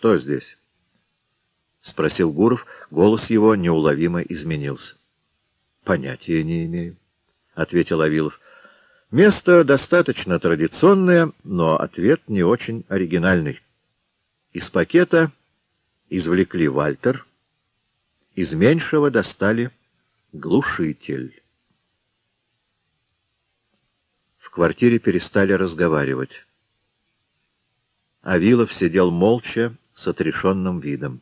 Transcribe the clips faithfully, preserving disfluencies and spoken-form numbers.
Что здесь? — спросил Гуров. Голос его неуловимо изменился. — Понятия не имею, — ответил Авилов. Место достаточно традиционное, но ответ не очень оригинальный. Из пакета извлекли Вальтер, из меньшего достали глушитель. В квартире перестали разговаривать. Авилов сидел молча, с отрешенным видом.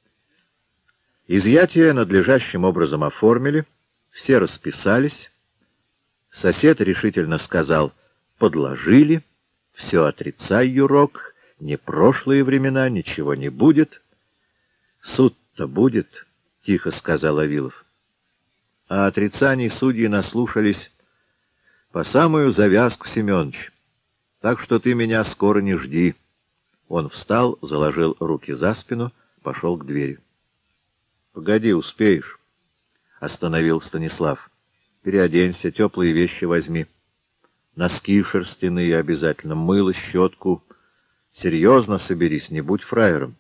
Изъятие надлежащим образом оформили, все расписались. Сосед решительно сказал: «Подложили, все отрицай, Юрок, не прошлые времена, ничего не будет». «Суд-то будет», — тихо сказал Авилов. А отрицаний судьи наслушались по самую завязку, Семенович. Так что ты меня скоро не жди. Он встал, заложил руки за спину, пошел к двери. — Погоди, успеешь, — остановил Станислав. — Переоденься, теплые вещи возьми. Носки шерстяные обязательно, мыло, щетку. Серьезно соберись, не будь фраером.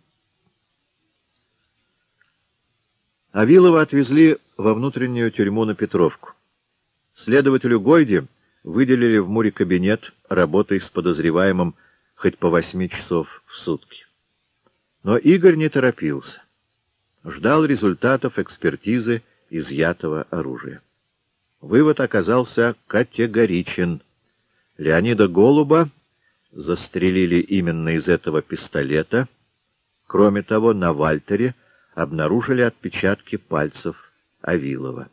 Авилова отвезли во внутреннюю тюрьму на Петровку. Следователю Гойде выделили в Муре кабинет, работой с подозреваемым хоть по восьми часов в сутки. Но Игорь не торопился. Ждал результатов экспертизы изъятого оружия. Вывод оказался категоричен. Леонида Голуба застрелили именно из этого пистолета. Кроме того, на Вальтере обнаружили отпечатки пальцев Авилова.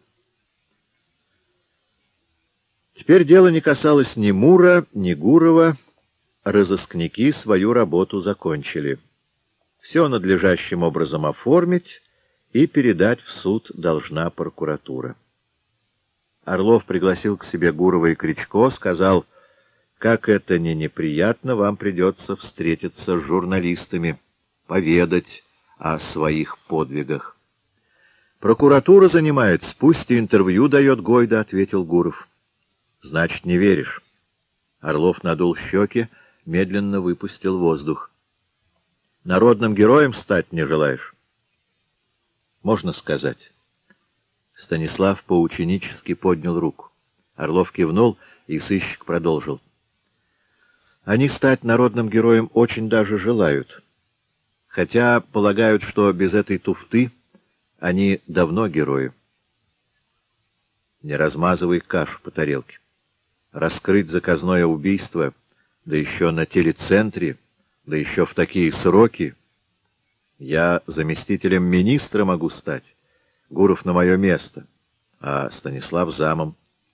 Теперь дело не касалось ни Мура, ни Гурова. Разыскники свою работу закончили. Все надлежащим образом оформить и передать в суд должна прокуратура. Орлов пригласил к себе Гурова и Кричко, сказал: «Как это не неприятно, вам придется встретиться с журналистами, поведать о своих подвигах». «Прокуратура занимается, пусть и интервью дает Гойда», — ответил Гуров. «Значит, не веришь». Орлов надул щеки, медленно выпустил воздух. «Народным героем стать не желаешь?» «Можно сказать». Станислав поученически поднял руку. Орлов кивнул, и сыщик продолжил. «Они стать народным героем очень даже желают. Хотя полагают, что без этой туфты они давно герои». «Не размазывай кашу по тарелке. Раскрыть заказное убийство, да еще на телецентре, да еще в такие сроки. Я заместителем министра могу стать, Гуров на мое место, а Станислав замом».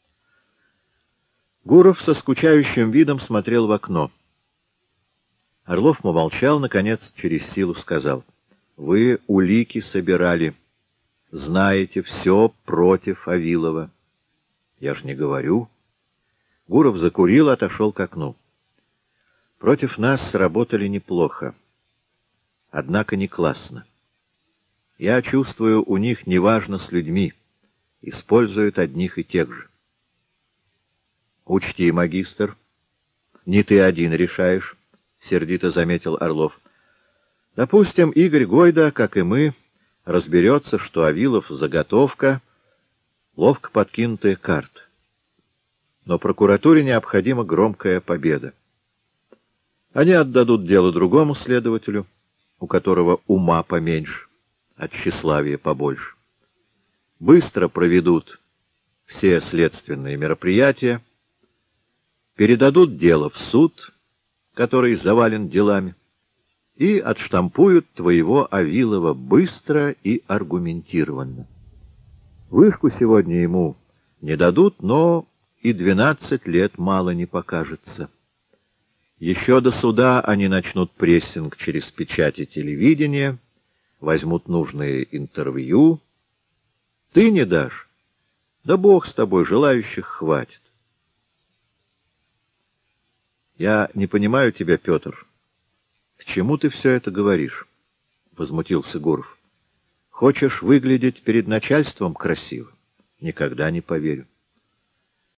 Гуров со скучающим видом смотрел в окно. Орлов молчал, наконец, через силу сказал: «Вы улики собирали, знаете все против Авилова». «Я ж не говорю». Гуров закурил, отошел к окну. «Против нас сработали неплохо, однако не классно. Я чувствую, у них неважно с людьми, используют одних и тех же». «Учти, магистр, не ты один решаешь», — сердито заметил Орлов. «Допустим, Игорь Гойда, как и мы, разберется, что Авилов — заготовка, ловко подкинутая карта. Но прокуратуре необходима громкая победа. Они отдадут дело другому следователю, у которого ума поменьше, а тщеславия побольше. Быстро проведут все следственные мероприятия, передадут дело в суд, который завален делами, и отштампуют твоего Авилова быстро и аргументированно. Вышку сегодня ему не дадут, но и двенадцать лет мало не покажется. Еще до суда они начнут прессинг через печати телевидения, возьмут нужные интервью. Ты не дашь? Да бог с тобой, желающих хватит». «Я не понимаю тебя, Петр. К чему ты все это говоришь?» — возмутился Гуров. «Хочешь выглядеть перед начальством красиво? Никогда не поверю».